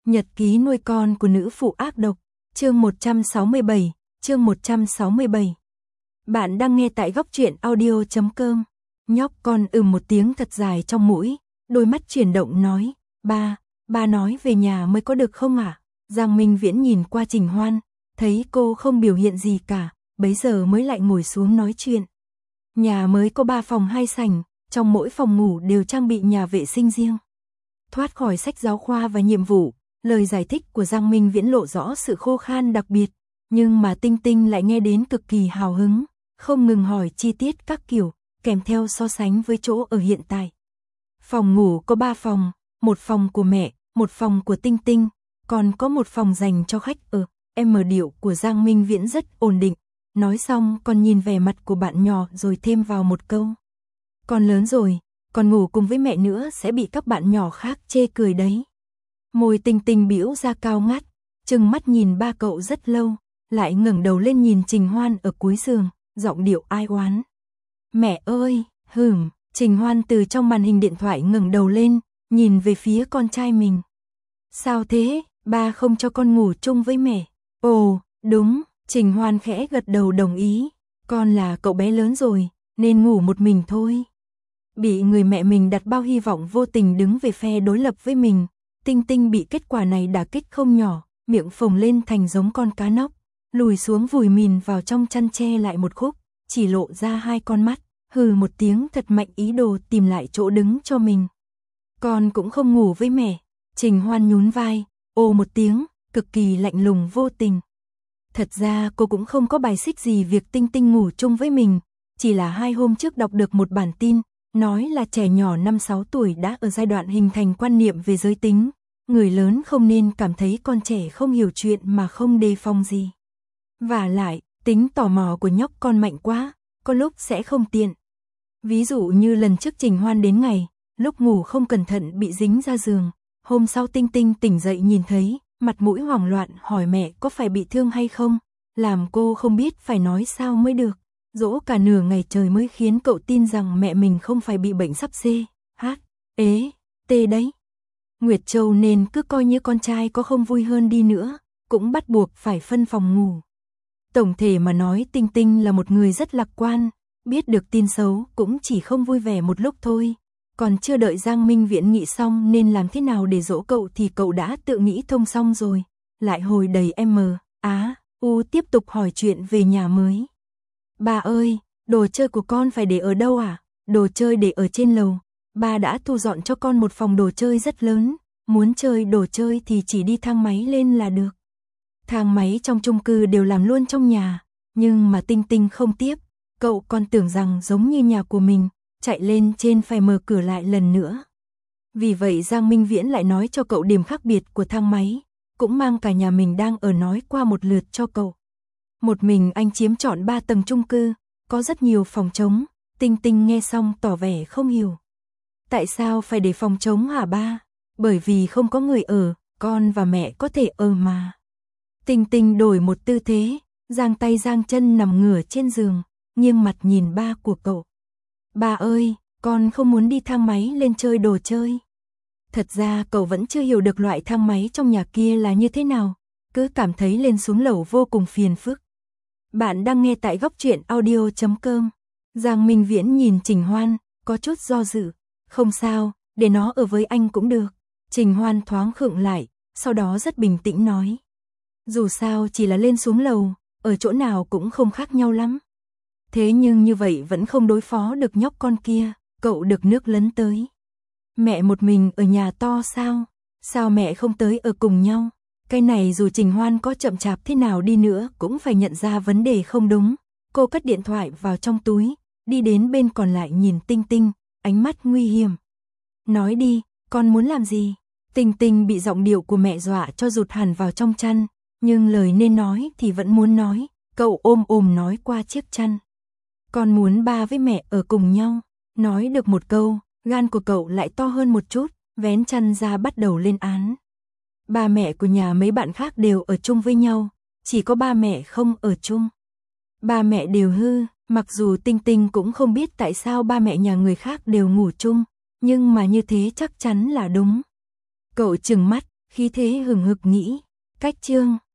Nhật ký nuôi con của nữ phụ ác độc, chương 167, chương 167. Bạn đang nghe tại góc truyện audio.com. Nhóc con một tiếng thật dài trong mũi, đôi mắt chuyển động nói, ba nói về nhà mới có được không ạ? Giang Minh Viễn nhìn qua Trình Hoan, thấy cô không biểu hiện gì cả, bấy giờ mới lại ngồi xuống nói chuyện. Nhà mới có 3 phòng 2 sảnh, trong mỗi phòng ngủ đều trang bị nhà vệ sinh riêng. Thoát khỏi sách giáo khoa và nhiệm vụ, lời giải thích của Giang Minh Viễn lộ rõ sự khô khan đặc biệt, nhưng mà Tinh Tinh lại nghe đến cực kỳ hào hứng, không ngừng hỏi chi tiết các kiểu, kèm theo so sánh với chỗ ở hiện tại. Phòng ngủ có 3 phòng, một phòng của mẹ, một phòng của Tinh Tinh, còn có một phòng dành cho khách ở. Điệu của Giang Minh Viễn rất ổn định, nói xong còn nhìn vẻ mặt của bạn nhỏ rồi thêm vào một câu. Con lớn rồi, còn ngủ cùng với mẹ nữa sẽ bị các bạn nhỏ khác chê cười đấy. Môi Tinh Tinh bĩu ra cao ngắt, trừng mắt nhìn ba cậu rất lâu, lại ngẩng đầu lên nhìn Trình Hoan ở cuối giường, giọng điệu ai oán. Mẹ ơi, Trình Hoan từ trong màn hình điện thoại ngẩng đầu lên, nhìn về phía con trai mình. Sao thế, ba không cho con ngủ chung với mẹ? Ồ, đúng, Trình Hoan khẽ gật đầu đồng ý, con là cậu bé lớn rồi, nên ngủ một mình thôi. Bị người mẹ mình đặt bao hy vọng vô tình đứng về phe đối lập với mình, Tinh Tinh bị kết quả này đả kích không nhỏ, miệng phồng lên thành giống con cá nóc, lùi xuống vùi mìn vào trong chăn che lại một khúc, chỉ lộ ra 2 con mắt, hừ một tiếng thật mạnh ý đồ tìm lại chỗ đứng cho mình. Con cũng không ngủ với mẹ, Trình Hoan nhún vai, ồ một tiếng, cực kỳ lạnh lùng vô tình. Thật ra cô cũng không có bài xích gì việc Tinh Tinh ngủ chung với mình, chỉ là 2 hôm trước đọc được một bản tin, nói là trẻ nhỏ 5-6 tuổi đã ở giai đoạn hình thành quan niệm về giới tính, người lớn không nên cảm thấy con trẻ không hiểu chuyện mà không đề phòng gì. Và lại, tính tò mò của nhóc con mạnh quá, có lúc sẽ không tiện. Ví dụ như lần trước Trình Hoan đến ngày, lúc ngủ không cẩn thận bị dính ra giường, hôm sau Tinh Tinh tỉnh dậy nhìn thấy, mặt mũi hoảng loạn hỏi mẹ có phải bị thương hay không, làm cô không biết phải nói sao mới được. Dỗ cả nửa ngày trời mới khiến cậu tin rằng mẹ mình không phải bị bệnh sắp CHT đấy. Nguyệt Châu nên cứ coi như con trai có không vui hơn đi nữa, cũng bắt buộc phải phân phòng ngủ. Tổng thể mà nói Tinh Tinh là một người rất lạc quan, biết được tin xấu cũng chỉ không vui vẻ một lúc thôi. Còn chưa đợi Giang Minh Viễn nghĩ xong nên làm thế nào để dỗ cậu thì cậu đã tự nghĩ thông xong rồi. Lại hồi đầy tiếp tục hỏi chuyện về nhà mới. Bà ơi, đồ chơi của con phải để ở đâu à? Đồ chơi để ở trên lầu. Ba đã thu dọn cho con một phòng đồ chơi rất lớn. Muốn chơi đồ chơi thì chỉ đi thang máy lên là được. Thang máy trong chung cư đều làm luôn trong nhà. Nhưng mà Tinh Tinh không tiếp. Cậu còn tưởng rằng giống như nhà của mình, chạy lên trên phải mở cửa lại lần nữa. Vì vậy Giang Minh Viễn lại nói cho cậu điểm khác biệt của thang máy. Cũng mang cả nhà mình đang ở nói qua một lượt cho cậu. Một mình anh chiếm trọn 3 tầng chung cư, có rất nhiều phòng trống. Tinh Tinh nghe xong tỏ vẻ không hiểu. Tại sao phải để phòng trống hả ba? Bởi vì không có người ở, con và mẹ có thể ở mà. Tinh Tinh đổi một tư thế, giang tay giang chân nằm ngửa trên giường, nghiêng mặt nhìn ba của cậu. Ba ơi, con không muốn đi thang máy lên chơi đồ chơi. Thật ra cậu vẫn chưa hiểu được loại thang máy trong nhà kia là như thế nào, cứ cảm thấy lên xuống lầu vô cùng phiền phức. Bạn đang nghe tại góc truyện audio.com. Giang Minh Viễn nhìn Trình Hoan, có chút do dự. Không sao, để nó ở với anh cũng được. Trình Hoan thoáng khựng lại, sau đó rất bình tĩnh nói. Dù sao chỉ là lên xuống lầu, ở chỗ nào cũng không khác nhau lắm. Thế nhưng như vậy vẫn không đối phó được nhóc con kia, cậu được nước lấn tới. Mẹ một mình ở nhà to sao? Sao mẹ không tới ở cùng nhau? Cái này dù Trình Hoan có chậm chạp thế nào đi nữa cũng phải nhận ra vấn đề không đúng. Cô cất điện thoại vào trong túi, đi đến bên còn lại nhìn Tinh Tinh, ánh mắt nguy hiểm. Nói đi, con muốn làm gì? Tinh Tinh bị giọng điệu của mẹ dọa cho rụt hẳn vào trong chăn, nhưng lời nên nói thì vẫn muốn nói, cậu ôm nói qua chiếc chăn. Con muốn ba với mẹ ở cùng nhau. Nói được một câu, gan của cậu lại to hơn một chút, vén chăn ra bắt đầu lên án. Ba mẹ của nhà mấy bạn khác đều ở chung với nhau, chỉ có ba mẹ không ở chung. Ba mẹ đều hư, mặc dù Tinh Tinh cũng không biết tại sao ba mẹ nhà người khác đều ngủ chung, nhưng mà như thế chắc chắn là đúng. Cậu trừng mắt, Khí thế hừng hực nghĩ, cách chương